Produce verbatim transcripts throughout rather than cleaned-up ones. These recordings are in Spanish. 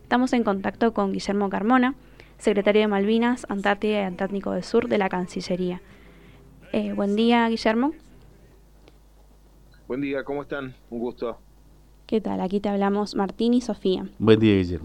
Estamos en contacto con Guillermo Carmona, secretario de Malvinas, Antártida y Atlántico del Sur de la Cancillería. Eh, buen día, Guillermo. Buen día, ¿cómo están? Un gusto. ¿Qué tal? Aquí te hablamos Martín y Sofía. Buen día, Guillermo.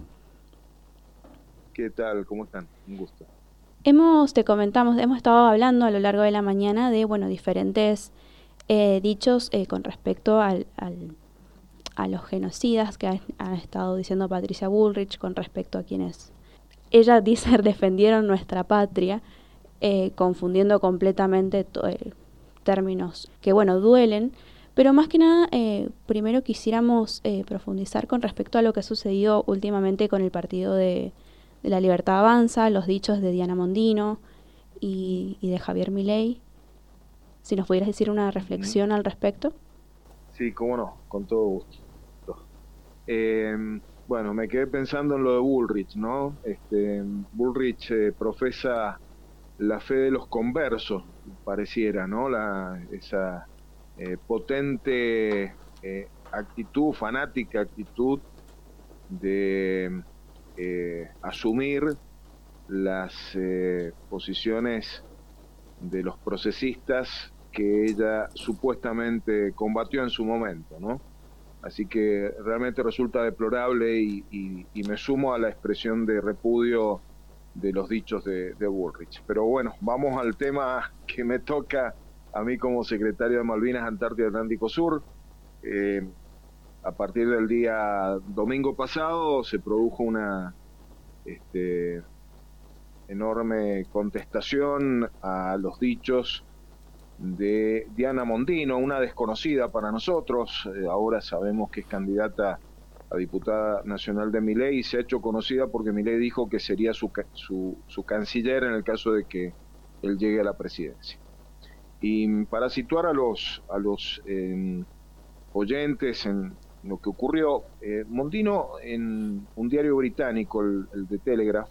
¿Qué tal? ¿Cómo están? Un gusto. Hemos, te comentamos, hemos estado hablando a lo largo de la mañana de, bueno, diferentes eh, dichos eh, con respecto al, al, a los genocidas que ha, ha estado diciendo Patricia Bullrich con respecto a quienes ella dice defendieron nuestra patria, eh, confundiendo completamente to, eh, términos que, bueno, duelen. Pero más que nada, eh, primero quisiéramos eh, profundizar con respecto a lo que ha sucedido últimamente con el Partido de, de la Libertad Avanza, los dichos de Diana Mondino y, y de Javier Milei. Si nos pudieras decir una reflexión uh-huh. al respecto. Sí, cómo no, con todo gusto. Eh, bueno, me quedé pensando en lo de Bullrich, ¿no? Este, Bullrich eh, profesa la fe de los conversos, pareciera, ¿no? La, esa... Eh, potente eh, actitud, fanática actitud de eh, asumir las eh, posiciones de los procesistas que ella supuestamente combatió en su momento, ¿no? Así que realmente resulta deplorable y, y, y me sumo a la expresión de repudio de los dichos de, de Bullrich. Pero bueno, vamos al tema que me toca a mí como secretario de Malvinas, Antártida y Atlántico Sur. Eh, a partir del día domingo pasado se produjo una este, enorme contestación a los dichos de Diana Mondino, una desconocida para nosotros. Eh, ahora sabemos que es candidata a diputada nacional de Milei y se ha hecho conocida porque Milei dijo que sería su, su, su canciller en el caso de que él llegue a la presidencia. Y para situar a los, a los eh, oyentes en lo que ocurrió, eh, Mondino en un diario británico, el, el The Telegraph,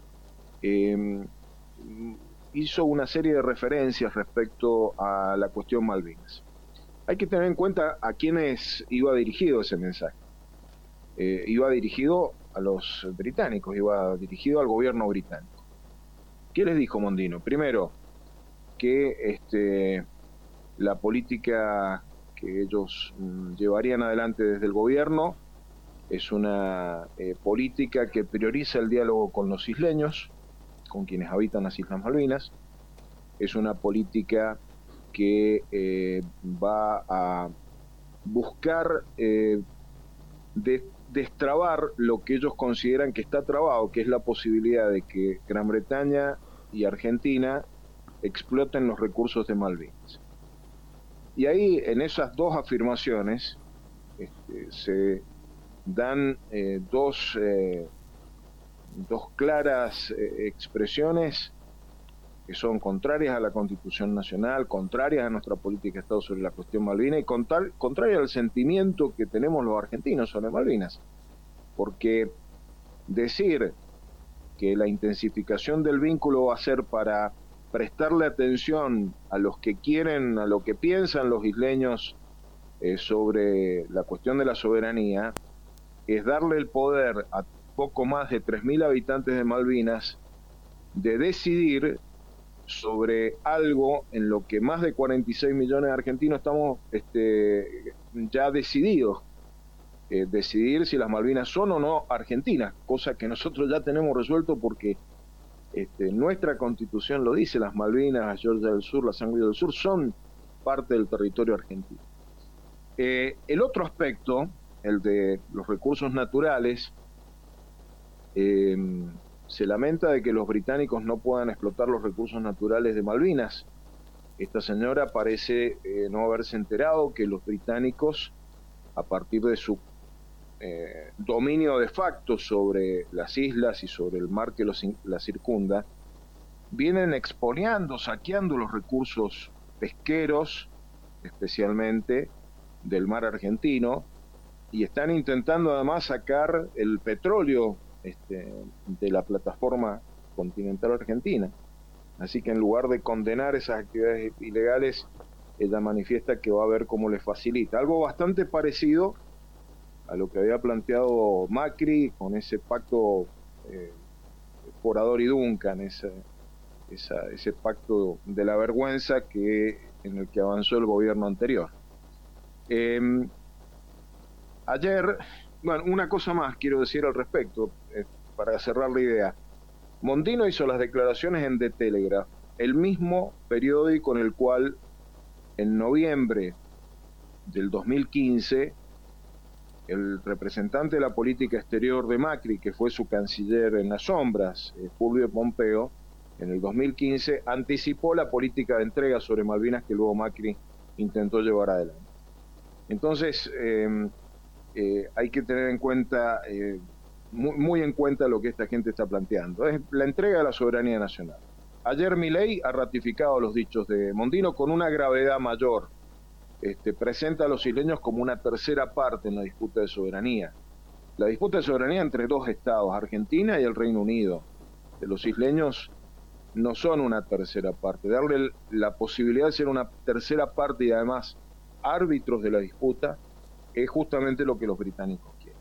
eh, hizo una serie de referencias respecto a la cuestión Malvinas. Hay que tener en cuenta a quiénes iba dirigido ese mensaje. Eh, iba dirigido a los británicos, iba dirigido al gobierno británico. ¿Qué les dijo Mondino? Primero, que este, la política que ellos mm, llevarían adelante desde el gobierno es una eh, política que prioriza el diálogo con los isleños, con quienes habitan las Islas Malvinas. Es una política que eh, va a buscar eh, de, destrabar lo que ellos consideran que está trabado, que es la posibilidad de que Gran Bretaña y Argentina exploten los recursos de Malvinas. Y ahí, en esas dos afirmaciones, este, se dan eh, dos, eh, dos claras eh, expresiones que son contrarias a la Constitución Nacional, contrarias a nuestra política de Estado sobre la cuestión Malvinas y contra, contrarias al sentimiento que tenemos los argentinos sobre Malvinas. Porque decir que la intensificación del vínculo va a ser para prestarle atención a los que quieren, a lo que piensan los isleños eh, sobre la cuestión de la soberanía, es darle el poder a poco más de tres mil habitantes de Malvinas de decidir sobre algo en lo que más de cuarenta y seis millones de argentinos estamos este, ya decididos. Eh, decidir si las Malvinas son o no argentinas, cosa que nosotros ya tenemos resuelto porque Este, nuestra Constitución lo dice, las Malvinas, la Georgia del Sur, la Sangre del Sur son parte del territorio argentino. Eh, el otro aspecto, el de los recursos naturales, eh, se lamenta de que los británicos no puedan explotar los recursos naturales de Malvinas. Esta señora parece eh, no haberse enterado que los británicos, a partir de su Eh, dominio de facto sobre las islas y sobre el mar que los, la circunda, vienen expoliando, saqueando los recursos pesqueros, especialmente del mar argentino, y están intentando además sacar el petróleo este, de la plataforma continental argentina. Así que en lugar de condenar esas actividades ilegales, ella manifiesta que va a ver cómo les facilita. Algo bastante parecido a lo que había planteado Macri con ese pacto eh, Forador y Duncan, ese, esa, ese pacto de la vergüenza que en el que avanzó el gobierno anterior. Eh, ayer, bueno, una cosa más quiero decir al respecto, eh, para cerrar la idea. Mondino hizo las declaraciones en The Telegraph, el mismo periódico en el cual en noviembre del dos mil quince el representante de la política exterior de Macri, que fue su canciller en las sombras, eh, Fulvio Pompeo, en el dos mil quince anticipó la política de entrega sobre Malvinas que luego Macri intentó llevar adelante. Entonces, eh, eh, hay que tener en cuenta, eh, muy, muy en cuenta lo que esta gente está planteando. Es la entrega de la soberanía nacional. Ayer Milei ha ratificado los dichos de Mondino con una gravedad mayor. Este, presenta a los isleños como una tercera parte en la disputa de soberanía. La disputa de soberanía entre dos estados, Argentina y el Reino Unido. De los isleños no son una tercera parte. Darle la posibilidad de ser una tercera parte y además árbitros de la disputa es justamente lo que los británicos quieren.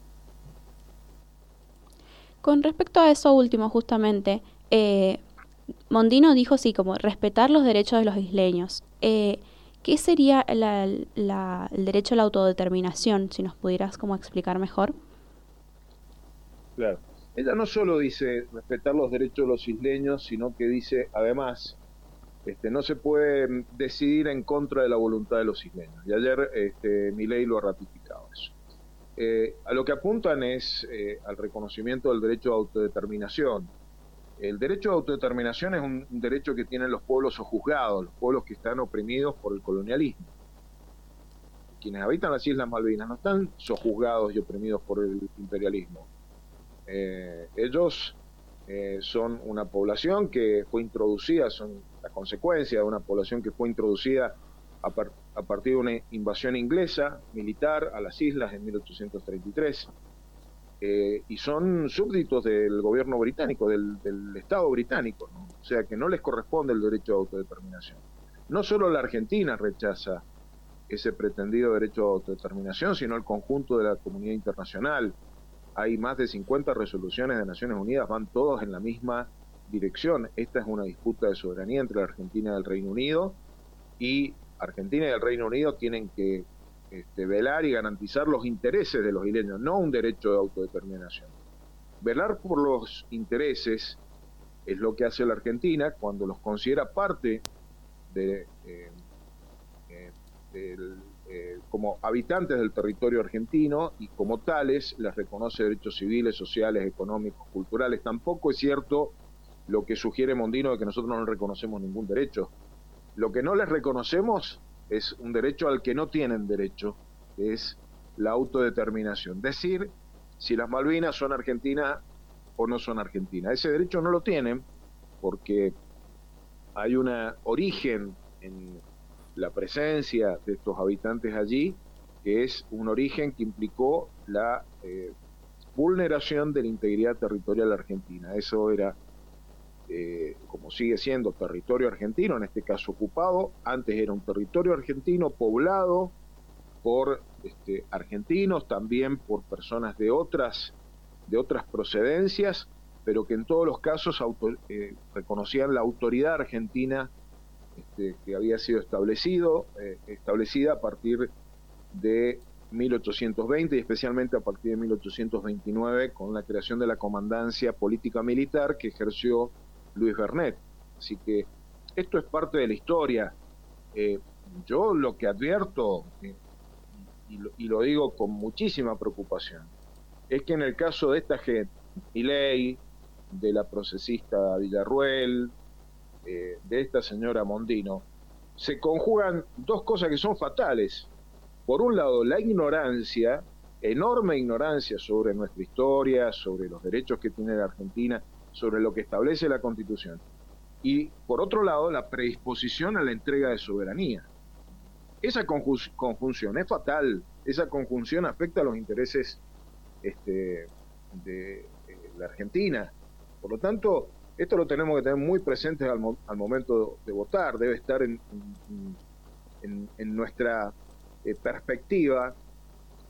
Con respecto a eso último, justamente, eh, Mondino dijo sí, como respetar los derechos de los isleños. Eh, ¿Qué sería la, la, el derecho a la autodeterminación? Si nos pudieras como explicar mejor. Claro. Ella no solo dice respetar los derechos de los isleños, sino que dice, además, este, no se puede decidir en contra de la voluntad de los isleños. Y ayer este, Milei lo ha ratificado eso. Eh, a lo que apuntan es eh, al reconocimiento del derecho a autodeterminación. El derecho a autodeterminación es un, un derecho que tienen los pueblos sojuzgados, los pueblos que están oprimidos por el colonialismo. Quienes habitan las Islas Malvinas no están sojuzgados y oprimidos por el imperialismo. Eh, ellos eh, son una población que fue introducida, son la consecuencia de una población que fue introducida a, par, a partir de una invasión inglesa militar a las islas en mil ochocientos treinta y tres. Eh, y son súbditos del gobierno británico, del, del Estado británico, ¿no? O sea que no les corresponde el derecho a autodeterminación. No solo la Argentina rechaza ese pretendido derecho a autodeterminación, sino el conjunto de la comunidad internacional. Hay más de cincuenta resoluciones de Naciones Unidas, van todos en la misma dirección. Esta es una disputa de soberanía entre la Argentina y el Reino Unido, y Argentina y el Reino Unido tienen que Este, velar y garantizar los intereses de los isleños, no un derecho de autodeterminación. Velar por los intereses es lo que hace la Argentina cuando los considera parte de, eh, eh, del, eh, como habitantes del territorio argentino, y como tales les reconoce derechos civiles, sociales, económicos, culturales. Tampoco es cierto lo que sugiere Mondino de que nosotros no les reconocemos ningún derecho. Lo que no les reconocemos es un derecho al que no tienen derecho, que es la autodeterminación. Decir si las Malvinas son argentinas o no son argentinas. Ese derecho no lo tienen porque hay un origen en la presencia de estos habitantes allí, que es un origen que implicó la eh, vulneración de la integridad territorial argentina. Eso era, Eh, como sigue siendo, territorio argentino, en este caso ocupado. Antes era un territorio argentino poblado por este, argentinos, también por personas de otras, de otras procedencias, pero que en todos los casos auto, eh, reconocían la autoridad argentina este, que había sido establecido, eh, establecida a partir de mil ochocientos veinte y especialmente a partir de mil ochocientos veintinueve con la creación de la Comandancia Política Militar que ejerció Luis Bernet. Así que esto es parte de la historia. Eh, yo lo que advierto, eh, y, lo, y lo digo con muchísima preocupación, es que en el caso de esta gente, Milei, de la procesista Villarruel, eh, de esta señora Mondino, se conjugan dos cosas que son fatales. Por un lado, la ignorancia, enorme ignorancia sobre nuestra historia, sobre los derechos que tiene la Argentina, sobre lo que establece la Constitución. Y, por otro lado, la predisposición a la entrega de soberanía. Esa conjunción es fatal. Esa conjunción afecta a los intereses este, de, de la Argentina. Por lo tanto, esto lo tenemos que tener muy presente al, mo al momento de votar. Debe estar en, en, en, en nuestra eh, perspectiva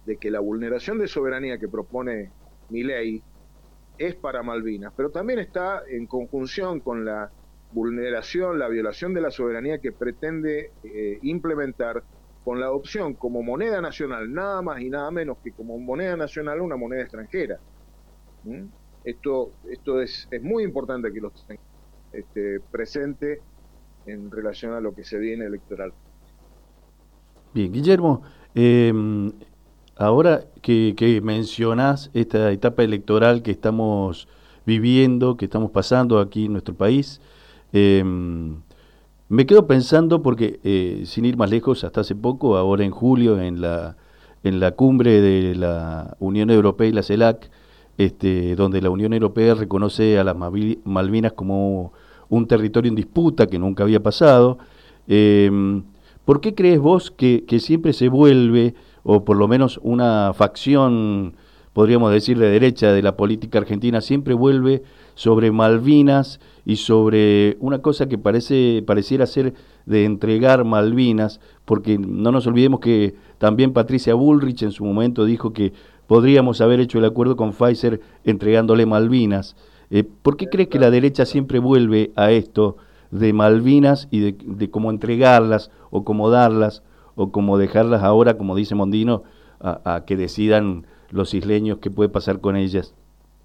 de que la vulneración de soberanía que propone Milei es para Malvinas, pero también está en conjunción con la vulneración, la violación de la soberanía que pretende eh, implementar con la adopción como moneda nacional, nada más y nada menos que como moneda nacional una moneda extranjera. ¿Mm? Esto, esto es, es muy importante que lo tengan este, presente en relación a lo que se viene electoral. Bien, Guillermo, eh, ahora que, que mencionás esta etapa electoral que estamos viviendo, que estamos pasando aquí en nuestro país, eh, me quedo pensando porque, eh, sin ir más lejos, hasta hace poco, ahora en julio, en la, en la cumbre de la Unión Europea y la CELAC, este, donde la Unión Europea reconoce a las Malvinas como un territorio en disputa que nunca había pasado. Eh, ¿Por qué crees vos que, que siempre se vuelve, o por lo menos una facción, podríamos decir, de derecha de la política argentina, siempre vuelve sobre Malvinas y sobre una cosa que parece pareciera ser de entregar Malvinas? Porque no nos olvidemos que también Patricia Bullrich en su momento dijo que podríamos haber hecho el acuerdo con Pfizer entregándole Malvinas. Eh, ¿Por qué crees que la derecha siempre vuelve a esto de Malvinas y de, de cómo entregarlas o cómo darlas o cómo dejarlas ahora, como dice Mondino, a, a que decidan los isleños qué puede pasar con ellas?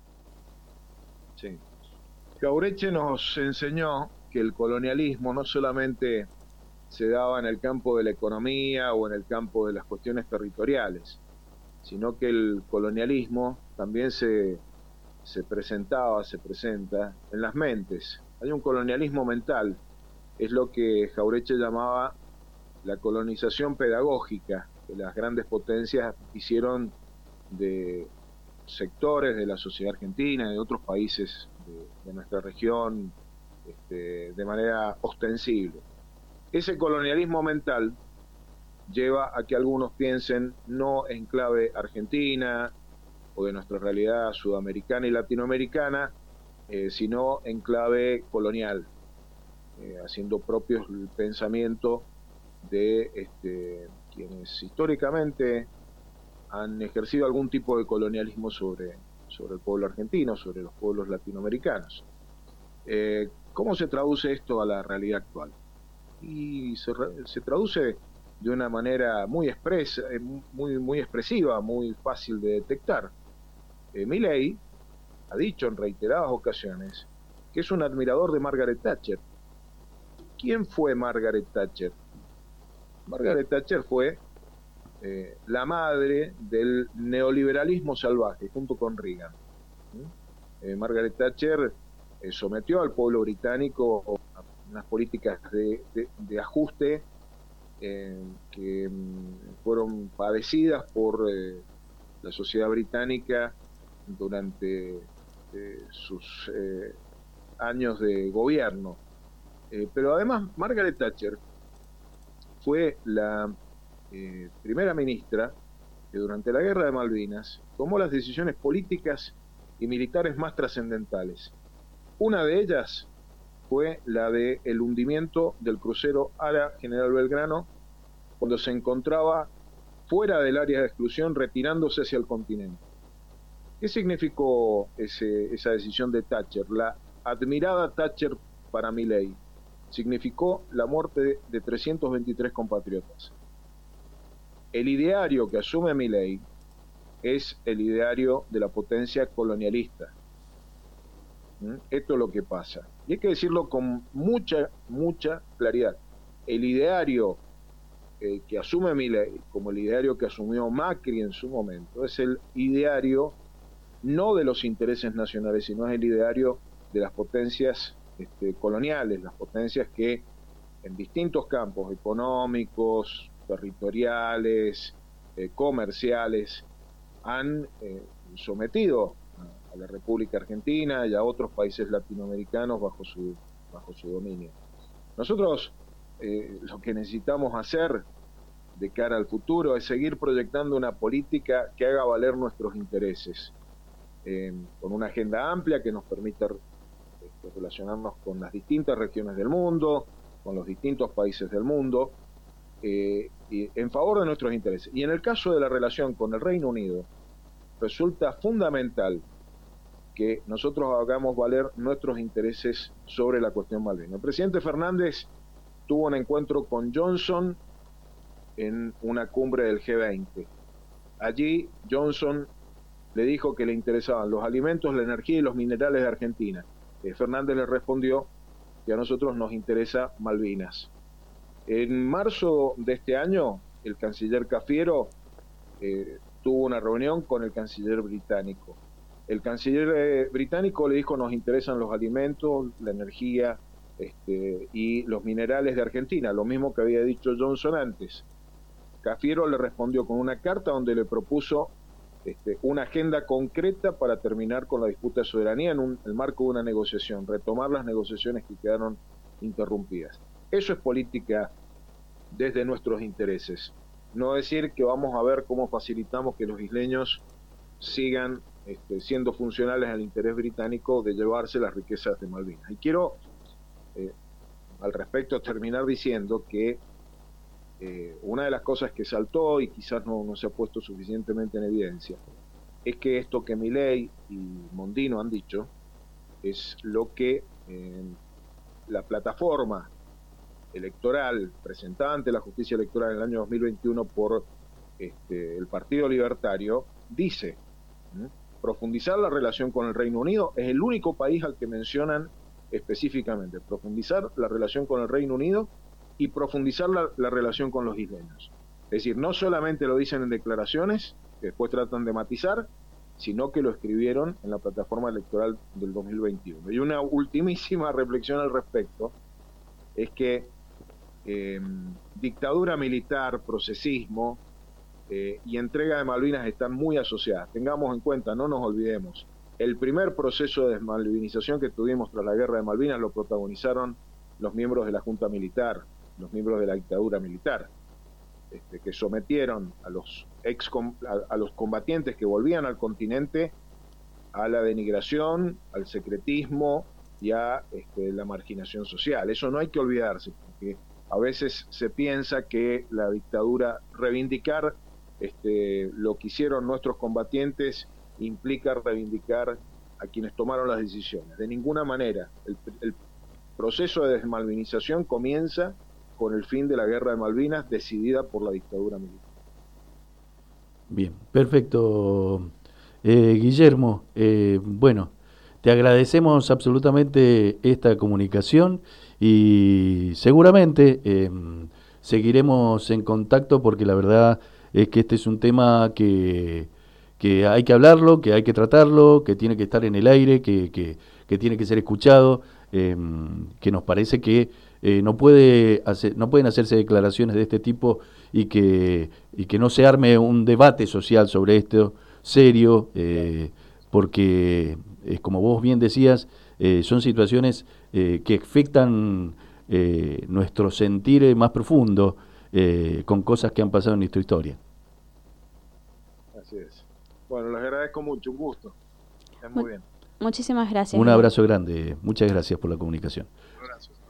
Sí. Jauretche nos enseñó que el colonialismo no solamente se daba en el campo de la economía o en el campo de las cuestiones territoriales, sino que el colonialismo también se, se presentaba, se presenta en las mentes. Hay un colonialismo mental, es lo que Jauretche llamaba la colonización pedagógica, que las grandes potencias hicieron de sectores de la sociedad argentina y de otros países de, de nuestra región este, de manera ostensible. Ese colonialismo mental lleva a que algunos piensen no en clave argentina o de nuestra realidad sudamericana y latinoamericana, eh, sino en clave colonial, eh, haciendo propios el pensamiento de este, quienes históricamente han ejercido algún tipo de colonialismo sobre, sobre el pueblo argentino, sobre los pueblos latinoamericanos. Eh, ¿Cómo se traduce esto a la realidad actual? Y se, se traduce de una manera muy expresa, muy, muy expresiva, muy fácil de detectar. Eh, Milei ha dicho en reiteradas ocasiones que es un admirador de Margaret Thatcher. ¿Quién fue Margaret Thatcher? Margaret Thatcher fue eh, la madre del neoliberalismo salvaje, junto con Reagan. ¿Mm? Eh, Margaret Thatcher eh, sometió al pueblo británico a unas políticas de, de, de ajuste eh, que mm, fueron padecidas por eh, la sociedad británica durante eh, sus eh, años de gobierno. Eh, pero además Margaret Thatcher fue la eh, primera ministra que durante la guerra de Malvinas tomó las decisiones políticas y militares más trascendentales. Una de ellas fue la de el hundimiento del crucero Ara General Belgrano cuando se encontraba fuera del área de exclusión, retirándose hacia el continente. ¿Qué significó ese, esa decisión de Thatcher? La admirada Thatcher para Milei significó la muerte de, de trescientos veintitrés compatriotas. El ideario que asume Milei es el ideario de la potencia colonialista. ¿Mm? Esto es lo que pasa. Y hay que decirlo con mucha, mucha claridad. El ideario eh, que asume Milei, como el ideario que asumió Macri en su momento, es el ideario no de los intereses nacionales, sino es el ideario de las potencias este, coloniales, las potencias que en distintos campos económicos, territoriales, eh, comerciales, han eh, sometido a, a la República Argentina y a otros países latinoamericanos bajo su, bajo su dominio. Nosotros eh, lo que necesitamos hacer de cara al futuro es seguir proyectando una política que haga valer nuestros intereses, eh, con una agenda amplia que nos permita este, relacionarnos con las distintas regiones del mundo, con los distintos países del mundo, eh, y en favor de nuestros intereses. Y en el caso de la relación con el Reino Unido, resulta fundamental que nosotros hagamos valer nuestros intereses sobre la cuestión Malvinas. El presidente Fernández tuvo un encuentro con Johnson en una cumbre del G veinte. Allí Johnson le dijo que le interesaban los alimentos, la energía y los minerales de Argentina. Eh, Fernández le respondió que a nosotros nos interesa Malvinas. En marzo de este año, el canciller Cafiero eh, tuvo una reunión con el canciller británico. El canciller eh, británico le dijo nos interesan los alimentos, la energía este, y los minerales de Argentina, lo mismo que había dicho Johnson antes. Cafiero le respondió con una carta donde le propuso este, una agenda concreta para terminar con la disputa de soberanía en un, el marco de una negociación, retomar las negociaciones que quedaron interrumpidas. Eso es política desde nuestros intereses. No decir que vamos a ver cómo facilitamos que los isleños sigan este, siendo funcionales al interés británico de llevarse las riquezas de Malvinas. Y quiero, eh, al respecto, terminar diciendo que eh, una de las cosas que saltó y quizás no, no se ha puesto suficientemente en evidencia es que esto que Milei y Mondino han dicho es lo que eh, la plataforma electoral presentada ante la justicia electoral en el año dos mil veintiuno por este, el Partido Libertario dice. ¿Mm? Profundizar la relación con el Reino Unido es el único país al que mencionan específicamente. Profundizar la relación con el Reino Unido y profundizar la, la relación con los isleños. Es decir, no solamente lo dicen en declaraciones, que después tratan de matizar, sino que lo escribieron en la plataforma electoral del dos mil veintiuno. Y una ultimísima reflexión al respecto es que eh, dictadura militar, procesismo eh, y entrega de Malvinas están muy asociadas. Tengamos en cuenta, no nos olvidemos, el primer proceso de desmalvinización que tuvimos tras la guerra de Malvinas lo protagonizaron los miembros de la Junta Militar, los miembros de la dictadura militar, este, que sometieron a los, ex, a, a los combatientes que volvían al continente a la denigración, al secretismo y a este, la marginación social. Eso no hay que olvidarse, porque a veces se piensa que la dictadura, reivindicar este, lo que hicieron nuestros combatientes implica reivindicar a quienes tomaron las decisiones. De ninguna manera. El, el proceso de desmalvinización comienza con el fin de la guerra de Malvinas decidida por la dictadura militar. Bien, perfecto. Eh, Guillermo, eh, bueno, te agradecemos absolutamente esta comunicación y seguramente eh, seguiremos en contacto porque la verdad es que este es un tema que, que hay que hablarlo, que hay que tratarlo, que tiene que estar en el aire, que, que, que tiene que ser escuchado, eh, que nos parece que eh, no puede hacer, no pueden hacerse declaraciones de este tipo y que, y que no se arme un debate social sobre esto serio, eh, porque eh, como vos bien decías, eh, son situaciones eh, que afectan eh, nuestro sentir más profundo eh, con cosas que han pasado en nuestra historia. Así es. Bueno, les agradezco mucho, un gusto. Estén muy bien. Muchísimas gracias. Un abrazo grande, muchas gracias por la comunicación.